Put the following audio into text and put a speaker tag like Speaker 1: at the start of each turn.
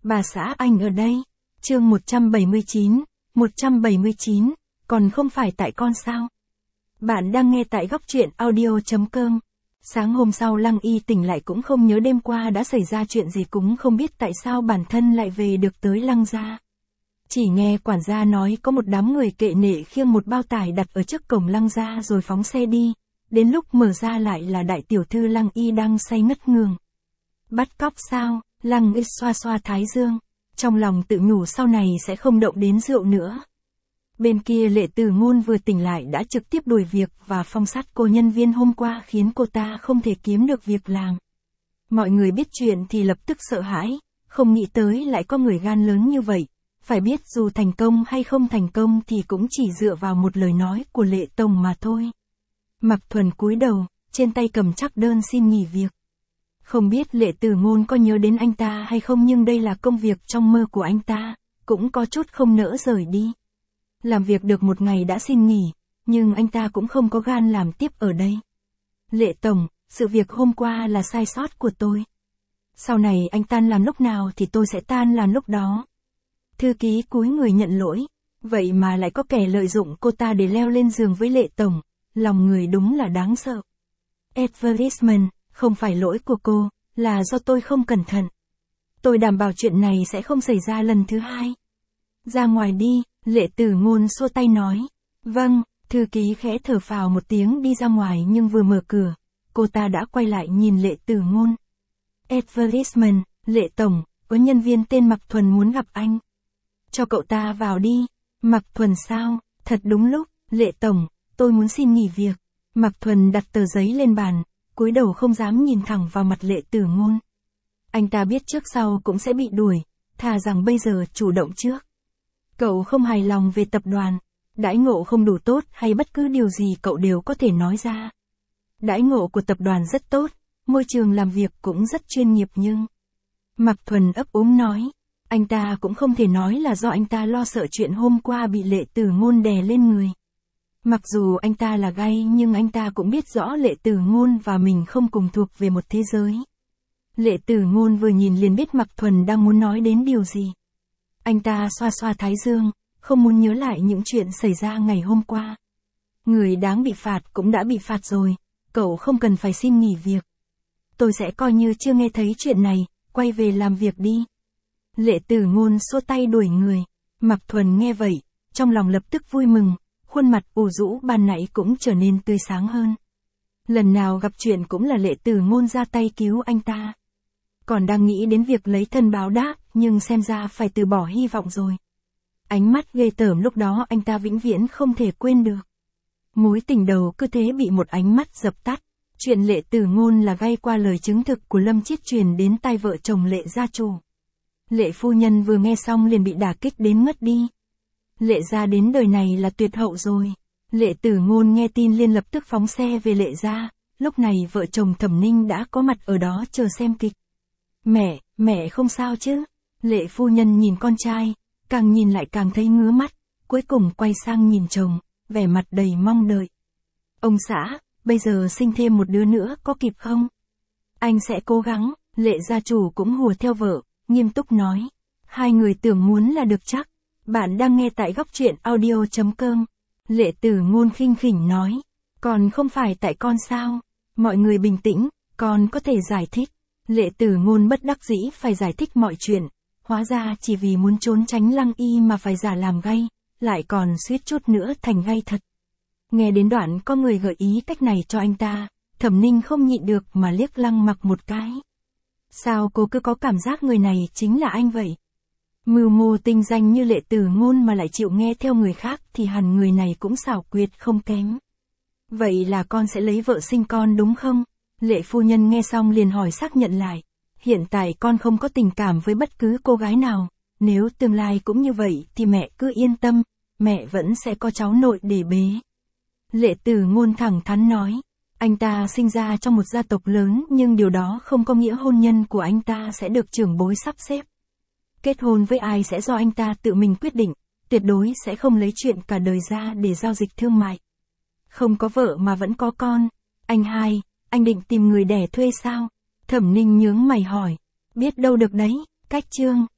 Speaker 1: Bà xã anh ở đây. Chương 179, còn không phải tại con sao? Bạn đang nghe tại góc truyện audio.com. Sáng hôm sau Lăng Y tỉnh lại cũng không nhớ đêm qua đã xảy ra chuyện gì, cũng không biết tại sao bản thân lại về được tới Lăng gia. Chỉ nghe quản gia nói có một đám người kệ nệ khiêng một bao tải đặt ở trước cổng Lăng gia rồi phóng xe đi. Đến lúc mở ra lại là đại tiểu thư Lăng Y đang say ngất ngường. Bắt cóc sao? Lăng Y xoa xoa thái dương, trong lòng tự nhủ sau này sẽ không động đến rượu nữa. Bên kia Lệ Tử Ngôn vừa tỉnh lại đã trực tiếp đuổi việc và phong sát cô nhân viên hôm qua, khiến cô ta không thể kiếm được việc làm. Mọi người biết chuyện thì lập tức sợ hãi, không nghĩ tới lại có người gan lớn như vậy. Phải biết dù thành công hay không thành công thì cũng chỉ dựa vào một lời nói của Lệ Tổng mà thôi. Mạc Thuần cúi đầu, trên tay cầm trắc đơn xin nghỉ việc. Không biết Lệ Tử Ngôn có nhớ đến anh ta hay không, nhưng đây là công việc trong mơ của anh ta, cũng có chút không nỡ rời đi. Làm việc được một ngày đã xin nghỉ, nhưng anh ta cũng không có gan làm tiếp ở đây. Lệ Tổng, sự việc hôm qua là sai sót của tôi. Sau này anh tan làm lúc nào thì tôi sẽ tan làm lúc đó. Thư ký cúi người nhận lỗi, vậy mà lại có kẻ lợi dụng cô ta để leo lên giường với Lệ Tổng, lòng người đúng là đáng sợ. Advertisement, không phải lỗi của cô, là do tôi không cẩn thận. Tôi đảm bảo chuyện này sẽ không xảy ra lần thứ hai. Ra ngoài đi, Lệ Tử Ngôn xua tay nói. Vâng, thư ký khẽ thở phào một tiếng đi ra ngoài, nhưng vừa mở cửa, cô ta đã quay lại nhìn Lệ Tử Ngôn. Advertisement, Lệ Tổng, có nhân viên tên Mạc Thuần muốn gặp anh. Cho cậu ta vào đi. Mạc Thuần sao? Thật đúng lúc, Lệ Tổng, tôi muốn xin nghỉ việc. Mạc Thuần đặt tờ giấy lên bàn, cúi đầu không dám nhìn thẳng vào mặt Lệ Tử Ngôn. Anh ta biết trước sau cũng sẽ bị đuổi, thà rằng bây giờ chủ động trước. Cậu không hài lòng về tập đoàn, đãi ngộ không đủ tốt hay bất cứ điều gì cậu đều có thể nói ra. Đãi ngộ của tập đoàn rất tốt, môi trường làm việc cũng rất chuyên nghiệp, nhưng... Mạc Thuần ấp úng nói, anh ta cũng không thể nói là do anh ta lo sợ chuyện hôm qua bị Lệ Tử Ngôn đè lên người. Mặc dù anh ta là gay nhưng anh ta cũng biết rõ Lệ Tử Ngôn và mình không cùng thuộc về một thế giới. Lệ Tử Ngôn vừa nhìn liền biết Mạc Thuần đang muốn nói đến điều gì. Anh ta xoa xoa thái dương, không muốn nhớ lại những chuyện xảy ra ngày hôm qua. Người đáng bị phạt cũng đã bị phạt rồi, cậu không cần phải xin nghỉ việc. Tôi sẽ coi như chưa nghe thấy chuyện này, quay về làm việc đi. Lệ Tử Ngôn xua tay đuổi người. Mạc Thuần nghe vậy, trong lòng lập tức vui mừng, khuôn mặt ủ rũ ban nãy cũng trở nên tươi sáng hơn. Lần nào gặp chuyện cũng là Lệ Tử Ngôn ra tay cứu anh ta. Còn đang nghĩ đến việc lấy thân báo đáp, nhưng xem ra phải từ bỏ hy vọng rồi. Ánh mắt ghê tởm lúc đó anh ta vĩnh viễn không thể quên được. Mối tình đầu cứ thế bị một ánh mắt dập tắt. Chuyện Lệ Tử Ngôn là gay qua lời chứng thực của Lâm Chiết truyền đến tai vợ chồng Lệ gia chủ. Lệ phu nhân vừa nghe xong liền bị đả kích đến ngất đi. Lệ gia đến đời này là tuyệt hậu rồi. Lệ Tử Ngôn nghe tin liền lập tức phóng xe về Lệ gia. Lúc này vợ chồng Thẩm Ninh đã có mặt ở đó chờ xem kịch. Mẹ không sao chứ? Lệ phu nhân nhìn con trai, càng nhìn lại càng thấy ngứa mắt, cuối cùng quay sang nhìn chồng, vẻ mặt đầy mong đợi. Ông xã, bây giờ sinh thêm một đứa nữa có kịp không? Anh sẽ cố gắng. Lệ gia chủ cũng hùa theo vợ, nghiêm túc nói. Hai người tưởng muốn là được chắc. Bạn đang nghe tại góc truyện audio.com. Lệ Tử Ngôn khinh khỉnh nói. Còn không phải tại con sao? Mọi người bình tĩnh, con có thể giải thích. Lệ Tử Ngôn bất đắc dĩ phải giải thích mọi chuyện. Hóa ra chỉ vì muốn trốn tránh Lăng Y mà phải giả làm gay, lại còn suýt chút nữa thành gay thật. Nghe đến đoạn có người gợi ý cách này cho anh ta, Thẩm Ninh không nhịn được mà liếc Lăng Mặc một cái. Sao cô cứ có cảm giác người này chính là anh vậy? Mưu mô tinh danh như Lệ Tử Ngôn mà lại chịu nghe theo người khác thì hẳn người này cũng xảo quyệt không kém. Vậy là con sẽ lấy vợ sinh con đúng không? Lệ phu nhân nghe xong liền hỏi xác nhận lại. Hiện tại con không có tình cảm với bất cứ cô gái nào. Nếu tương lai cũng như vậy thì mẹ cứ yên tâm, mẹ vẫn sẽ có cháu nội để bế. Lệ Tử Ngôn thẳng thắn nói. Anh ta sinh ra trong một gia tộc lớn nhưng điều đó không có nghĩa hôn nhân của anh ta sẽ được trưởng bối sắp xếp. Kết hôn với ai sẽ do anh ta tự mình quyết định, tuyệt đối sẽ không lấy chuyện cả đời ra để giao dịch thương mại. Không có vợ mà vẫn có con. Anh hai, anh định tìm người đẻ thuê sao? Thẩm Ninh nhướng mày hỏi. Biết đâu được đấy, cách chương.